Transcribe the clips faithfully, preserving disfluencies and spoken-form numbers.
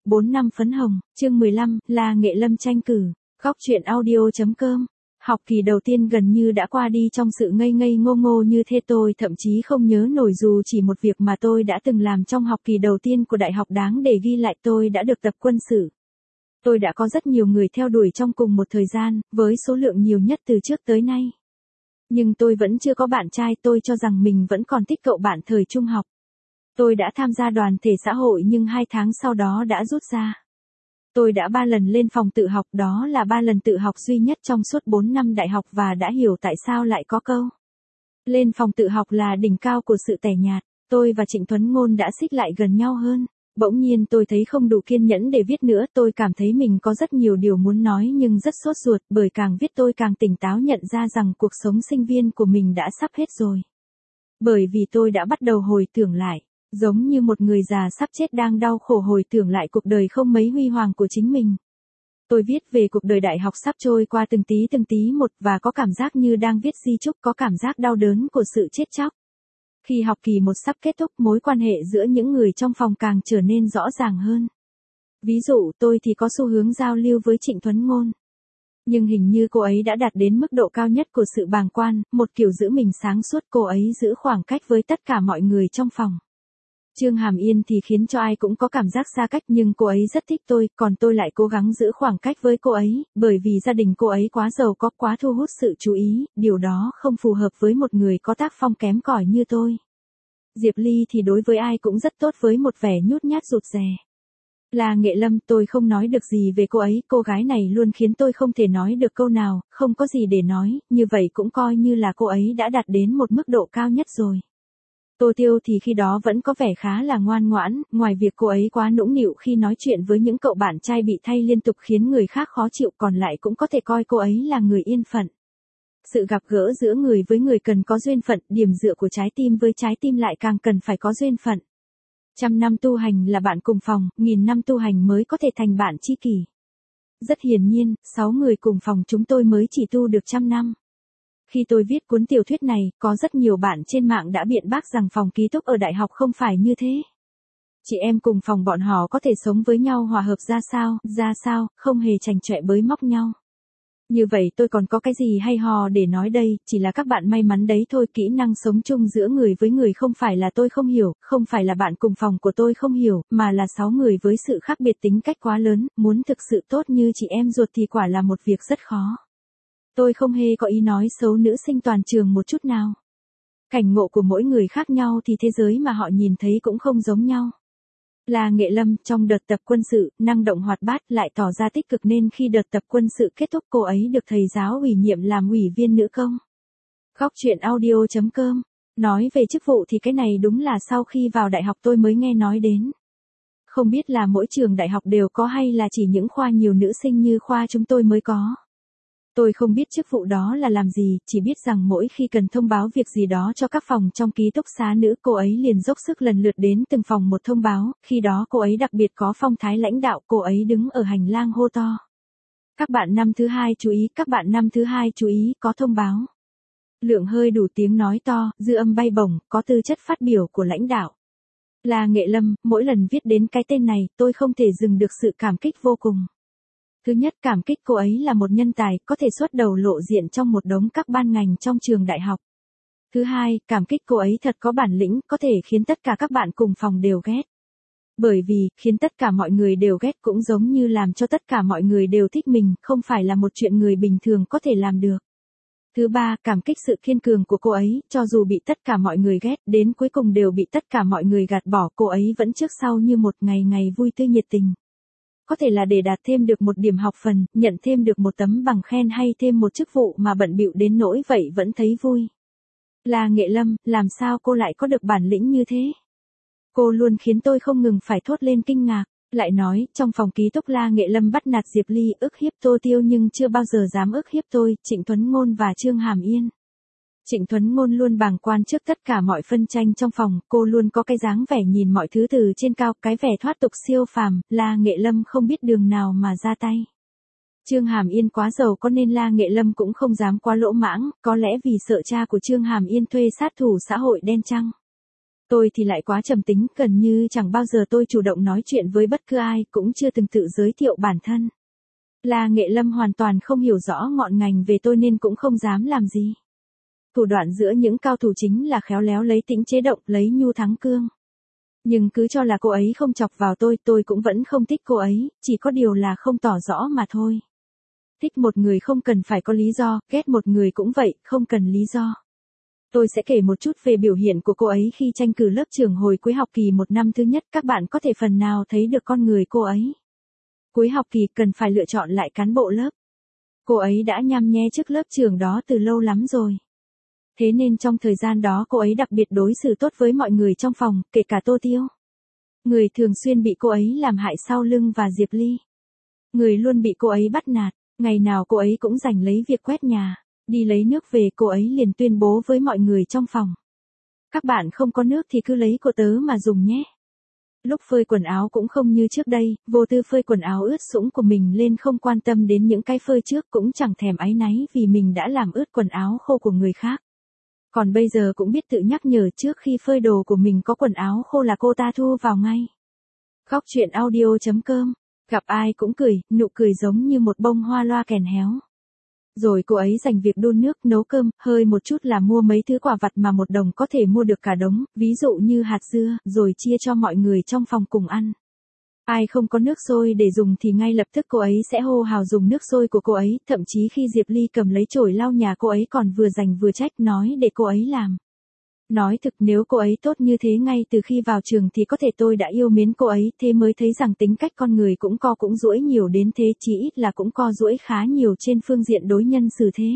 bốn năm phấn hồng, chương mười lăm, là Nghệ Lâm tranh cử. Góc truyện audio.com. Học kỳ đầu tiên gần như đã qua đi trong sự ngây ngây ngô ngô như thế, tôi thậm chí không nhớ nổi dù chỉ một việc mà tôi đã từng làm trong học kỳ đầu tiên của đại học đáng để ghi lại. Tôi đã được tập quân sự. Tôi đã có rất nhiều người theo đuổi trong cùng một thời gian, với số lượng nhiều nhất từ trước tới nay. Nhưng tôi vẫn chưa có bạn trai, tôi cho rằng mình vẫn còn thích cậu bạn thời trung học. Tôi đã tham gia đoàn thể xã hội nhưng hai tháng sau đó đã rút ra. Tôi đã ba lần lên phòng tự học, đó là ba lần tự học duy nhất trong suốt bốn năm đại học, và đã hiểu tại sao lại có câu lên phòng tự học là đỉnh cao của sự tẻ nhạt. Tôi và Trịnh Tuấn Ngôn đã xích lại gần nhau hơn. Bỗng nhiên tôi thấy không đủ kiên nhẫn để viết nữa, tôi cảm thấy mình có rất nhiều điều muốn nói nhưng rất sốt ruột, bởi càng viết tôi càng tỉnh táo nhận ra rằng cuộc sống sinh viên của mình đã sắp hết rồi. Bởi vì tôi đã bắt đầu hồi tưởng lại. Giống như một người già sắp chết đang đau khổ hồi tưởng lại cuộc đời không mấy huy hoàng của chính mình. Tôi viết về cuộc đời đại học sắp trôi qua từng tí từng tí một, và có cảm giác như đang viết di chúc, có cảm giác đau đớn của sự chết chóc. Khi học kỳ một sắp kết thúc, mối quan hệ giữa những người trong phòng càng trở nên rõ ràng hơn. Ví dụ, tôi thì có xu hướng giao lưu với Trịnh Tuấn Ngôn. Nhưng hình như cô ấy đã đạt đến mức độ cao nhất của sự bàng quan, một kiểu giữ mình sáng suốt. Cô ấy giữ khoảng cách với tất cả mọi người trong phòng. Trương Hàm Yên thì khiến cho ai cũng có cảm giác xa cách, nhưng cô ấy rất thích tôi, còn tôi lại cố gắng giữ khoảng cách với cô ấy, bởi vì gia đình cô ấy quá giàu có, quá thu hút sự chú ý, điều đó không phù hợp với một người có tác phong kém cỏi như tôi. Diệp Ly thì đối với ai cũng rất tốt với một vẻ nhút nhát rụt rè. Là Nghệ Lâm, tôi không nói được gì về cô ấy, cô gái này luôn khiến tôi không thể nói được câu nào, không có gì để nói, như vậy cũng coi như là cô ấy đã đạt đến một mức độ cao nhất rồi. Tô Tiêu thì khi đó vẫn có vẻ khá là ngoan ngoãn, ngoài việc cô ấy quá nũng nịu khi nói chuyện với những cậu bạn trai bị thay liên tục khiến người khác khó chịu, còn lại cũng có thể coi cô ấy là người yên phận. Sự gặp gỡ giữa người với người cần có duyên phận, điểm dựa của trái tim với trái tim lại càng cần phải có duyên phận. Trăm năm tu hành là bạn cùng phòng, nghìn năm tu hành mới có thể thành bạn tri kỷ. Rất hiển nhiên, sáu người cùng phòng chúng tôi mới chỉ tu được trăm năm. Khi tôi viết cuốn tiểu thuyết này, có rất nhiều bạn trên mạng đã biện bác rằng phòng ký túc ở đại học không phải như thế. Chị em cùng phòng bọn họ có thể sống với nhau hòa hợp ra sao, ra sao, không hề chành chọe bới móc nhau. Như vậy tôi còn có cái gì hay ho để nói đây, chỉ là các bạn may mắn đấy thôi. Kỹ năng sống chung giữa người với người không phải là tôi không hiểu, không phải là bạn cùng phòng của tôi không hiểu, mà là sáu người với sự khác biệt tính cách quá lớn, muốn thực sự tốt như chị em ruột thì quả là một việc rất khó. Tôi không hề có ý nói xấu nữ sinh toàn trường một chút nào. Cảnh ngộ của mỗi người khác nhau thì thế giới mà họ nhìn thấy cũng không giống nhau. Là Nghệ Lâm, trong đợt tập quân sự, năng động hoạt bát, lại tỏ ra tích cực, nên khi đợt tập quân sự kết thúc cô ấy được thầy giáo ủy nhiệm làm ủy viên nữ công. Góc truyện audio.com. Nói về chức vụ thì cái này đúng là sau khi vào đại học tôi mới nghe nói đến. Không biết là mỗi trường đại học đều có hay là chỉ những khoa nhiều nữ sinh như khoa chúng tôi mới có. Tôi không biết chức vụ đó là làm gì, chỉ biết rằng mỗi khi cần thông báo việc gì đó cho các phòng trong ký túc xá nữ, cô ấy liền dốc sức lần lượt đến từng phòng một thông báo, khi đó cô ấy đặc biệt có phong thái lãnh đạo, cô ấy đứng ở hành lang hô to. Các bạn năm thứ hai chú ý, các bạn năm thứ hai chú ý, có thông báo. Lượng hơi đủ tiếng nói to, dư âm bay bổng, có tư chất phát biểu của lãnh đạo. Là Nghệ Lâm, mỗi lần viết đến cái tên này, tôi không thể dừng được sự cảm kích vô cùng. Thứ nhất, cảm kích cô ấy là một nhân tài, có thể xuất đầu lộ diện trong một đống các ban ngành trong trường đại học. Thứ hai, cảm kích cô ấy thật có bản lĩnh, có thể khiến tất cả các bạn cùng phòng đều ghét. Bởi vì, khiến tất cả mọi người đều ghét cũng giống như làm cho tất cả mọi người đều thích mình, không phải là một chuyện người bình thường có thể làm được. Thứ ba, cảm kích sự kiên cường của cô ấy, cho dù bị tất cả mọi người ghét, đến cuối cùng đều bị tất cả mọi người gạt bỏ, cô ấy vẫn trước sau như một, ngày ngày vui tươi nhiệt tình. Có thể là để đạt thêm được một điểm học phần, nhận thêm được một tấm bằng khen hay thêm một chức vụ mà bận bịu đến nỗi vậy vẫn thấy vui. Là Nghệ Lâm, làm sao cô lại có được bản lĩnh như thế? Cô luôn khiến tôi không ngừng phải thốt lên kinh ngạc. Lại nói, trong phòng ký túc La Nghệ Lâm bắt nạt Diệp Ly, ức hiếp Tô Tiêu nhưng chưa bao giờ dám ức hiếp tôi, Trịnh Tuấn Ngôn và Trương Hàm Yên. Trịnh Tuấn Ngôn luôn bàng quan trước tất cả mọi phân tranh trong phòng, cô luôn có cái dáng vẻ nhìn mọi thứ từ trên cao, cái vẻ thoát tục siêu phàm, La Nghệ Lâm không biết đường nào mà ra tay. Trương Hàm Yên quá giàu có nên La Nghệ Lâm cũng không dám quá lỗ mãng, có lẽ vì sợ cha của Trương Hàm Yên thuê sát thủ xã hội đen chăng? Tôi thì lại quá trầm tính, gần như chẳng bao giờ tôi chủ động nói chuyện với bất cứ ai, cũng chưa từng tự giới thiệu bản thân. La Nghệ Lâm hoàn toàn không hiểu rõ ngọn ngành về tôi nên cũng không dám làm gì. Thủ đoạn giữa những cao thủ chính là khéo léo lấy tĩnh chế động, lấy nhu thắng cương. Nhưng cứ cho là cô ấy không chọc vào tôi, tôi cũng vẫn không thích cô ấy, chỉ có điều là không tỏ rõ mà thôi. Thích một người không cần phải có lý do, ghét một người cũng vậy, không cần lý do. Tôi sẽ kể một chút về biểu hiện của cô ấy khi tranh cử lớp trưởng hồi cuối học kỳ một năm thứ nhất, các bạn có thể phần nào thấy được con người cô ấy. Cuối học kỳ cần phải lựa chọn lại cán bộ lớp. Cô ấy đã nhăm nhe trước lớp trưởng đó từ lâu lắm rồi. Thế nên trong thời gian đó cô ấy đặc biệt đối xử tốt với mọi người trong phòng, kể cả Tô Tiêu. Người thường xuyên bị cô ấy làm hại sau lưng và Diệp Ly. Người luôn bị cô ấy bắt nạt, ngày nào cô ấy cũng giành lấy việc quét nhà, đi lấy nước về cô ấy liền tuyên bố với mọi người trong phòng. Các bạn không có nước thì cứ lấy của tớ mà dùng nhé. Lúc phơi quần áo cũng không như trước đây, vô tư phơi quần áo ướt sũng của mình lên không quan tâm đến những cái phơi trước, cũng chẳng thèm áy náy vì mình đã làm ướt quần áo khô của người khác. Còn bây giờ cũng biết tự nhắc nhở trước khi phơi đồ của mình có quần áo khô là cô ta thu vào ngay. Góc truyện audio chấm com, gặp ai cũng cười, nụ cười giống như một bông hoa loa kèn héo. Rồi cô ấy dành việc đun nước, nấu cơm, hơi một chút là mua mấy thứ quả vặt mà một đồng có thể mua được cả đống, ví dụ như hạt dưa, rồi chia cho mọi người trong phòng cùng ăn. Ai không có nước sôi để dùng thì ngay lập tức cô ấy sẽ hô hào dùng nước sôi của cô ấy, thậm chí khi Diệp Ly cầm lấy chổi lau nhà cô ấy còn vừa giành vừa trách nói để cô ấy làm. Nói thực nếu cô ấy tốt như thế ngay từ khi vào trường thì có thể tôi đã yêu mến cô ấy, thế mới thấy rằng tính cách con người cũng co cũng duỗi nhiều đến thế, chỉ ít là cũng co duỗi khá nhiều trên phương diện đối nhân xử thế.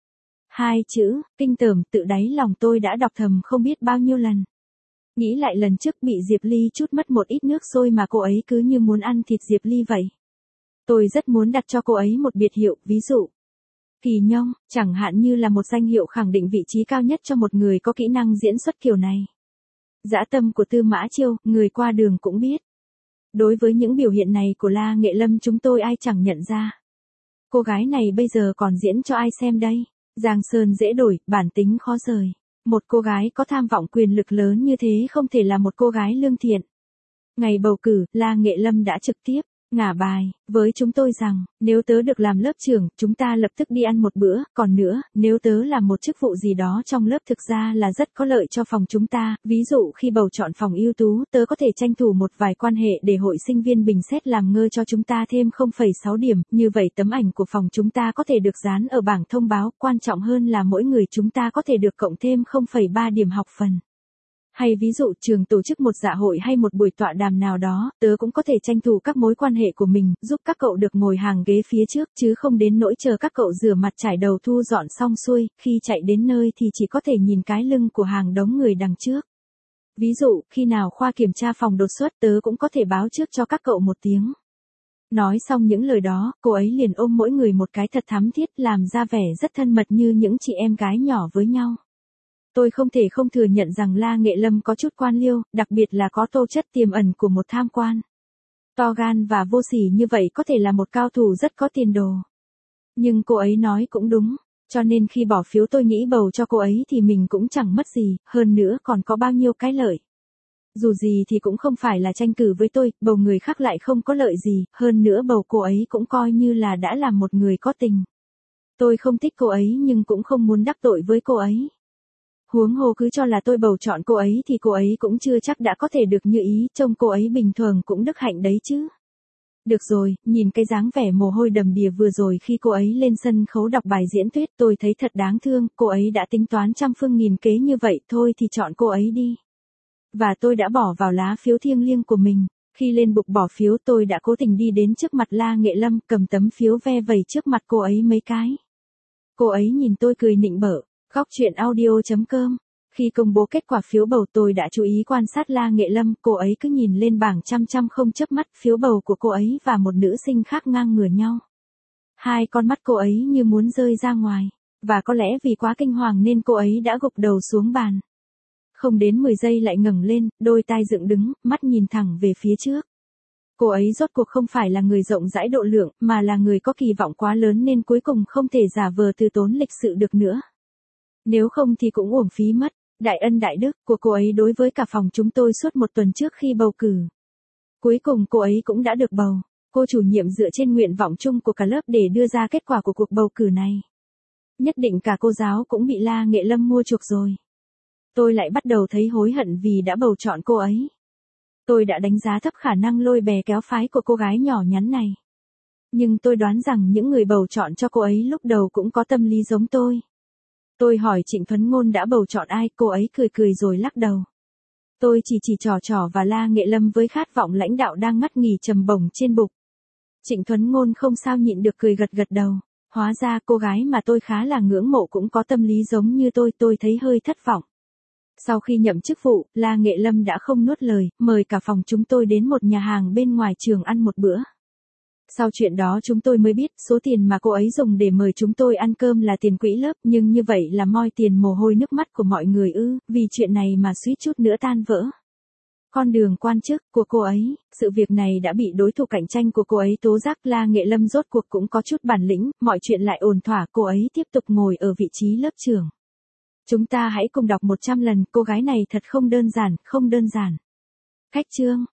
Hai chữ, kinh tởm, tự đáy lòng tôi đã đọc thầm không biết bao nhiêu lần. Nghĩ lại lần trước bị Diệp Ly chút mất một ít nước sôi mà cô ấy cứ như muốn ăn thịt Diệp Ly vậy. Tôi rất muốn đặt cho cô ấy một biệt hiệu, ví dụ Kỳ Nhông, chẳng hạn như là một danh hiệu khẳng định vị trí cao nhất cho một người có kỹ năng diễn xuất kiểu này. Dã tâm của Tư Mã Chiêu, người qua đường cũng biết. Đối với những biểu hiện này của La Nghệ Lâm chúng tôi ai chẳng nhận ra. Cô gái này bây giờ còn diễn cho ai xem đây? Giang sơn dễ đổi, bản tính khó rời. Một cô gái có tham vọng quyền lực lớn như thế không thể là một cô gái lương thiện. Ngày bầu cử, La Nghệ Lâm đã trực tiếp ngả bài với chúng tôi rằng, nếu tớ được làm lớp trưởng, chúng ta lập tức đi ăn một bữa, còn nữa, nếu tớ làm một chức vụ gì đó trong lớp thực ra là rất có lợi cho phòng chúng ta, ví dụ khi bầu chọn phòng ưu tú, tớ có thể tranh thủ một vài quan hệ để hội sinh viên bình xét làm ngơ cho chúng ta thêm không phẩy sáu điểm, như vậy tấm ảnh của phòng chúng ta có thể được dán ở bảng thông báo, quan trọng hơn là mỗi người chúng ta có thể được cộng thêm không phẩy ba điểm học phần. Hay ví dụ trường tổ chức một dạ hội hay một buổi tọa đàm nào đó, tớ cũng có thể tranh thủ các mối quan hệ của mình, giúp các cậu được ngồi hàng ghế phía trước, chứ không đến nỗi chờ các cậu rửa mặt trải đầu thu dọn xong xuôi, khi chạy đến nơi thì chỉ có thể nhìn cái lưng của hàng đống người đằng trước. Ví dụ, khi nào khoa kiểm tra phòng đột xuất tớ cũng có thể báo trước cho các cậu một tiếng. Nói xong những lời đó, cô ấy liền ôm mỗi người một cái thật thắm thiết, làm ra vẻ rất thân mật như những chị em gái nhỏ với nhau. Tôi không thể không thừa nhận rằng La Nghệ Lâm có chút quan liêu, đặc biệt là có tố chất tiềm ẩn của một tham quan. To gan và vô sỉ như vậy có thể là một cao thủ rất có tiền đồ. Nhưng cô ấy nói cũng đúng, cho nên khi bỏ phiếu tôi nghĩ bầu cho cô ấy thì mình cũng chẳng mất gì, hơn nữa còn có bao nhiêu cái lợi. Dù gì thì cũng không phải là tranh cử với tôi, bầu người khác lại không có lợi gì, hơn nữa bầu cô ấy cũng coi như là đã làm một người có tình. Tôi không thích cô ấy nhưng cũng không muốn đắc tội với cô ấy. Huống hồ cứ cho là tôi bầu chọn cô ấy thì cô ấy cũng chưa chắc đã có thể được như ý, trông cô ấy bình thường cũng đức hạnh đấy chứ. Được rồi, nhìn cái dáng vẻ mồ hôi đầm đìa vừa rồi khi cô ấy lên sân khấu đọc bài diễn thuyết tôi thấy thật đáng thương, cô ấy đã tính toán trăm phương nghìn kế như vậy thôi thì chọn cô ấy đi. Và tôi đã bỏ vào lá phiếu thiêng liêng của mình. Khi lên bục bỏ phiếu tôi đã cố tình đi đến trước mặt La Nghệ Lâm cầm tấm phiếu ve vẩy trước mặt cô ấy mấy cái. Cô ấy nhìn tôi cười nịnh bợ. Góc truyện audio chấm com. Khi công bố kết quả phiếu bầu tôi đã chú ý quan sát La Nghệ Lâm, cô ấy cứ nhìn lên bảng chăm chăm không chớp mắt, phiếu bầu của cô ấy và một nữ sinh khác ngang ngửa nhau. Hai con mắt cô ấy như muốn rơi ra ngoài, và có lẽ vì quá kinh hoàng nên cô ấy đã gục đầu xuống bàn. Không đến mười giây lại ngẩng lên, đôi tai dựng đứng, mắt nhìn thẳng về phía trước. Cô ấy rốt cuộc không phải là người rộng rãi độ lượng, mà là người có kỳ vọng quá lớn nên cuối cùng không thể giả vờ từ tốn lịch sự được nữa. Nếu không thì cũng uổng phí mất. Đại ân đại đức của cô ấy đối với cả phòng chúng tôi suốt một tuần trước khi bầu cử. Cuối cùng cô ấy cũng đã được bầu. Cô chủ nhiệm dựa trên nguyện vọng chung của cả lớp để đưa ra kết quả của cuộc bầu cử này. Nhất định cả cô giáo cũng bị La Nghệ Lâm mua chuộc rồi. Tôi lại bắt đầu thấy hối hận vì đã bầu chọn cô ấy. Tôi đã đánh giá thấp khả năng lôi bè kéo phái của cô gái nhỏ nhắn này. Nhưng tôi đoán rằng những người bầu chọn cho cô ấy lúc đầu cũng có tâm lý giống tôi. Tôi hỏi Trịnh Thuấn Ngôn đã bầu chọn ai, cô ấy cười cười rồi lắc đầu. Tôi chỉ chỉ trò trò và La Nghệ Lâm với khát vọng lãnh đạo đang ngắt nghỉ trầm bổng trên bục. Trịnh Thuấn Ngôn không sao nhịn được cười gật gật đầu. Hóa ra cô gái mà tôi khá là ngưỡng mộ cũng có tâm lý giống như tôi, tôi thấy hơi thất vọng. Sau khi nhậm chức vụ, La Nghệ Lâm đã không nuốt lời, mời cả phòng chúng tôi đến một nhà hàng bên ngoài trường ăn một bữa. Sau chuyện đó chúng tôi mới biết số tiền mà cô ấy dùng để mời chúng tôi ăn cơm là tiền quỹ lớp, nhưng như vậy là moi tiền mồ hôi nước mắt của mọi người ư, vì chuyện này mà suýt chút nữa tan vỡ. Con đường quan chức của cô ấy, sự việc này đã bị đối thủ cạnh tranh của cô ấy tố giác. La Nghệ Lâm rốt cuộc cũng có chút bản lĩnh, mọi chuyện lại ổn thỏa, cô ấy tiếp tục ngồi ở vị trí lớp trưởng. Chúng ta hãy cùng đọc một trăm lần, cô gái này thật không đơn giản, không đơn giản. Khách chương.